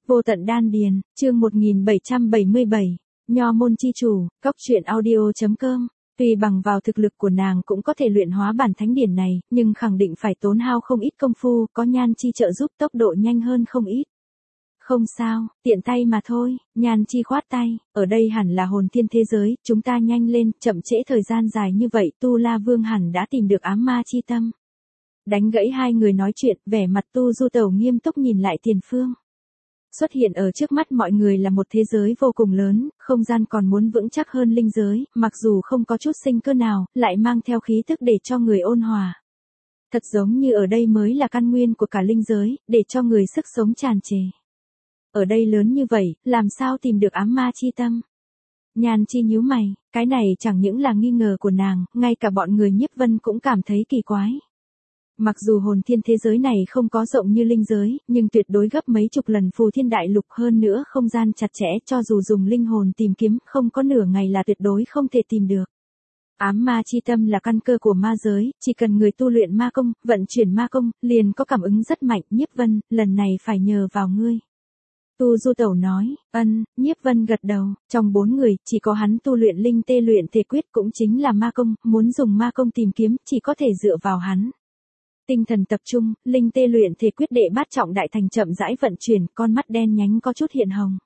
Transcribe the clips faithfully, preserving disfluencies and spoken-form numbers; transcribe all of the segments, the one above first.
Vô tận đan điền, chương một nghìn bảy trăm bảy mươi bảy, Nho môn chi chủ, cóc truyện audio.com. Tuy bằng vào thực lực của nàng cũng có thể luyện hóa bản thánh điển này, nhưng khẳng định phải tốn hao không ít công phu, có Nhan Chi trợ giúp tốc độ nhanh hơn không ít. Không sao, tiện tay mà thôi, Nhan Chi khoát tay, ở đây hẳn là hồn thiên thế giới, chúng ta nhanh lên, chậm trễ thời gian dài như vậy, Tu La Vương hẳn đã tìm được ám ma chi tâm. Đánh gãy hai người nói chuyện, vẻ mặt Tu Du Tẩu nghiêm túc nhìn lại tiền phương. Xuất hiện ở trước mắt mọi người là một thế giới vô cùng lớn, không gian còn muốn vững chắc hơn linh giới, mặc dù không có chút sinh cơ nào, lại mang theo khí tức để cho người ôn hòa. Thật giống như ở đây mới là căn nguyên của cả linh giới, để cho người sức sống tràn trề. Ở đây lớn như vậy, làm sao tìm được ám ma chi tâm? Nhan Chi nhíu mày, cái này chẳng những là nghi ngờ của nàng, ngay cả bọn người Nhiếp Vân cũng cảm thấy kỳ quái. Mặc dù hồn thiên thế giới này không có rộng như linh giới, nhưng tuyệt đối gấp mấy chục lần phù thiên đại lục, hơn nữa không gian chặt chẽ, cho dù dùng linh hồn tìm kiếm, không có nửa ngày là tuyệt đối không thể tìm được. Ám ma chi tâm là căn cơ của ma giới, chỉ cần người tu luyện ma công, vận chuyển ma công, liền có cảm ứng rất mạnh. Nhiếp Vân, lần này phải nhờ vào ngươi. Tu Du Tẩu nói, ân, Nhiếp Vân gật đầu, trong bốn người, chỉ có hắn tu luyện linh tê luyện thể quyết cũng chính là ma công, muốn dùng ma công tìm kiếm, chỉ có thể dựa vào hắn. Tinh thần tập trung, linh tê luyện thể quyết đệ bát trọng đại thành chậm rãi vận chuyển, con mắt đen nhánh có chút hiện hồng.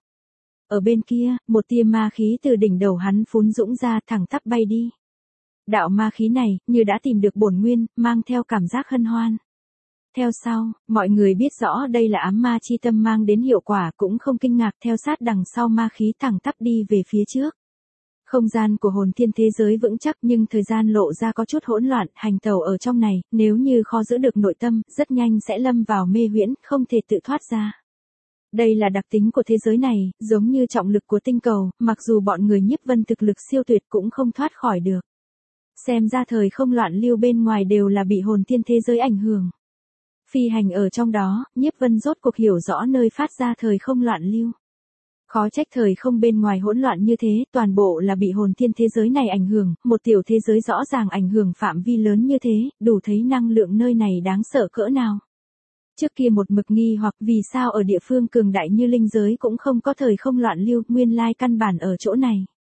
Ở bên kia, một tia ma khí từ đỉnh đầu hắn phún dũng ra, thẳng tắp bay đi. Đạo ma khí này, như đã tìm được bổn nguyên, mang theo cảm giác hân hoan. Theo sau, mọi người biết rõ đây là ám ma chi tâm mang đến hiệu quả, cũng không kinh ngạc, theo sát đằng sau ma khí thẳng tắp đi về phía trước. Không gian của hồn thiên thế giới vững chắc, nhưng thời gian lộ ra có chút hỗn loạn, hành tẩu ở trong này, nếu như khó giữ được nội tâm, rất nhanh sẽ lâm vào mê huyễn, không thể tự thoát ra. Đây là đặc tính của thế giới này, giống như trọng lực của tinh cầu, mặc dù bọn người Nhiếp Vân thực lực siêu tuyệt cũng không thoát khỏi được. Xem ra thời không loạn lưu bên ngoài đều là bị hồn thiên thế giới ảnh hưởng. Phi hành ở trong đó, Nhiếp Vân rốt cuộc hiểu rõ nơi phát ra thời không loạn lưu. Khó trách thời không bên ngoài hỗn loạn như thế, toàn bộ là bị hồn thiên thế giới này ảnh hưởng, một tiểu thế giới rõ ràng ảnh hưởng phạm vi lớn như thế, đủ thấy năng lượng nơi này đáng sợ cỡ nào. Trước kia một mực nghi hoặc vì sao ở địa phương cường đại như linh giới cũng không có thời không loạn lưu, nguyên lai căn bản ở chỗ này.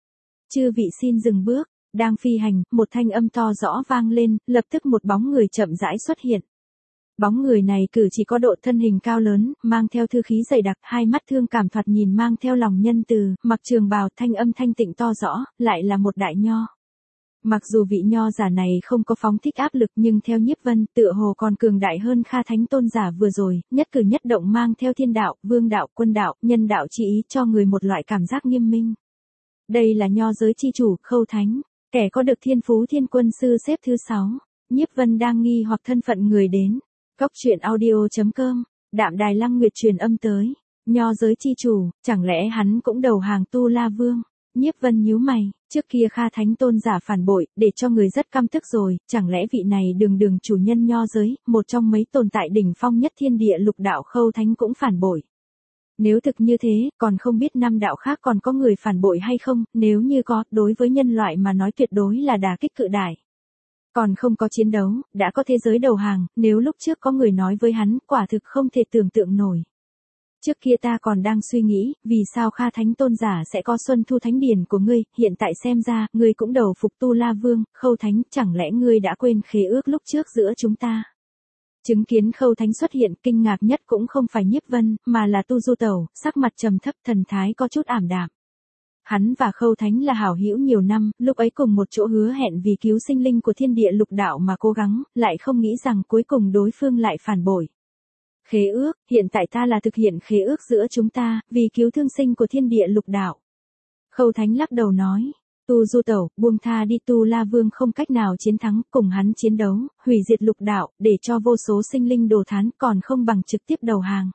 Chư vị xin dừng bước, đang phi hành, một thanh âm to rõ vang lên, lập tức một bóng người chậm rãi xuất hiện. Bóng người này cử chỉ có độ thân hình cao lớn, mang theo thư khí dày đặc, hai mắt thương cảm thoạt nhìn mang theo lòng nhân từ, mặc trường bào, thanh âm thanh tịnh to rõ, lại là một đại nho. Mặc dù vị nho giả này không có phóng thích áp lực, nhưng theo Nhiếp Vân, tựa hồ còn cường đại hơn Kha Thánh Tôn giả vừa rồi, nhất cử nhất động mang theo thiên đạo, vương đạo, quân đạo, nhân đạo chỉ ý, cho người một loại cảm giác nghiêm minh. Đây là nho giới chi chủ, Khâu Thánh, kẻ có được thiên phú thiên quân sư xếp thứ sáu. Nhiếp Vân đang nghi hoặc thân phận người đến. Cóc truyện audio.com, Đạm Đài Lăng Nguyệt truyền âm tới, nho giới chi chủ, chẳng lẽ hắn cũng đầu hàng Tu La Vương? Nhiếp Vân nhíu mày, trước kia Kha Thánh Tôn giả phản bội, để cho người rất căm tức rồi, chẳng lẽ vị này đường đường chủ nhân nho giới, một trong mấy tồn tại đỉnh phong nhất thiên địa lục đạo Khâu Thánh cũng phản bội. Nếu thực như thế, còn không biết năm đạo khác còn có người phản bội hay không, nếu như có, đối với nhân loại mà nói tuyệt đối là đả kích cự đại. Còn không có chiến đấu, đã có thế giới đầu hàng, nếu lúc trước có người nói với hắn, quả thực không thể tưởng tượng nổi. Trước kia ta còn đang suy nghĩ, vì sao Kha Thánh Tôn giả sẽ có Xuân Thu Thánh Điển của ngươi, hiện tại xem ra, ngươi cũng đầu phục Tu La Vương, Khâu Thánh, chẳng lẽ ngươi đã quên khế ước lúc trước giữa chúng ta? Chứng kiến Khâu Thánh xuất hiện, kinh ngạc nhất cũng không phải Nhiếp Vân, mà là Tu Du Tẩu, sắc mặt trầm thấp, thần thái có chút ảm đạm. Hắn và Khâu Thánh là hảo hữu nhiều năm, lúc ấy cùng một chỗ hứa hẹn vì cứu sinh linh của thiên địa lục đạo mà cố gắng, lại không nghĩ rằng cuối cùng đối phương lại phản bội. Khế ước, hiện tại ta là thực hiện khế ước giữa chúng ta, vì cứu thương sinh của thiên địa lục đạo. Khâu Thánh lắc đầu nói, Tu Du Tẩu, buông tha đi, Tu La Vương không cách nào chiến thắng, cùng hắn chiến đấu, hủy diệt lục đạo, để cho vô số sinh linh đồ thán, còn không bằng trực tiếp đầu hàng.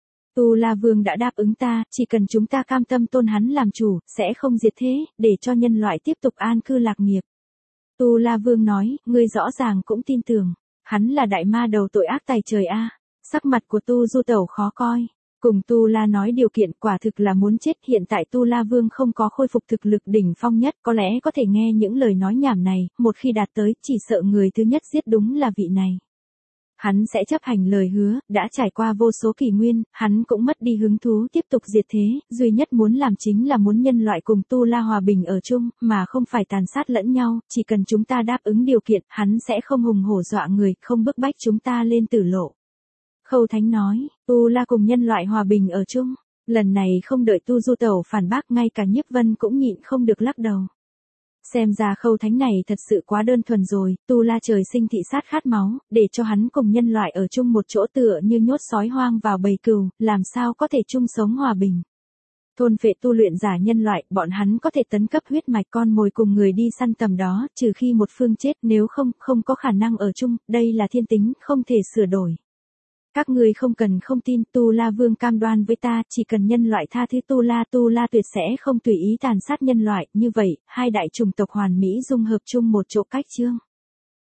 Tu La Vương đã đáp ứng ta, chỉ cần chúng ta cam tâm tôn hắn làm chủ, sẽ không diệt thế, để cho nhân loại tiếp tục an cư lạc nghiệp. Tu La Vương nói, ngươi rõ ràng cũng tin tưởng, hắn là đại ma đầu tội ác tày trời a. Sắc mặt của Tu Du Tẩu khó coi, cùng Tu La nói điều kiện quả thực là muốn chết, hiện tại Tu La Vương không có khôi phục thực lực đỉnh phong nhất, có lẽ có thể nghe những lời nói nhảm này, một khi đạt tới, chỉ sợ người thứ nhất giết đúng là vị này. Hắn sẽ chấp hành lời hứa, đã trải qua vô số kỷ nguyên, hắn cũng mất đi hứng thú tiếp tục diệt thế, duy nhất muốn làm chính là muốn nhân loại cùng Tu La hòa bình ở chung, mà không phải tàn sát lẫn nhau, chỉ cần chúng ta đáp ứng điều kiện, hắn sẽ không hùng hổ dọa người, không bức bách chúng ta lên tử lộ. Khâu Thánh nói, Tu La cùng nhân loại hòa bình ở chung, lần này không đợi Tu Du Tẩu phản bác, ngay cả Nhiếp Vân cũng nhịn không được lắc đầu. Xem ra Khâu Thánh này thật sự quá đơn thuần rồi, Tu La trời sinh thị sát khát máu, để cho hắn cùng nhân loại ở chung một chỗ tựa như nhốt sói hoang vào bầy cừu, làm sao có thể chung sống hòa bình. Thôn phệ tu luyện giả nhân loại, bọn hắn có thể tấn cấp huyết mạch con mồi cùng người đi săn tầm đó, trừ khi một phương chết, nếu không, không có khả năng ở chung, đây là thiên tính, không thể sửa đổi. Các ngươi không cần không tin, Tu La Vương cam đoan với ta, chỉ cần nhân loại tha thứ Tu La, Tu La tuyệt sẽ không tùy ý tàn sát nhân loại, như vậy, hai đại chủng tộc hoàn mỹ dung hợp chung một chỗ cách chương.